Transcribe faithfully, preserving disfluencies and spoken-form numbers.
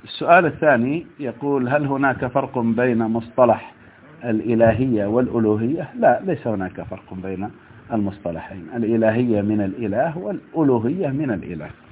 السؤال الثاني يقول: هل هناك فرق بين مصطلح الإلهية والألوهية؟ لا، ليس هناك فرق بين المصطلحين. الإلهية من الإله والألوهية من الإله.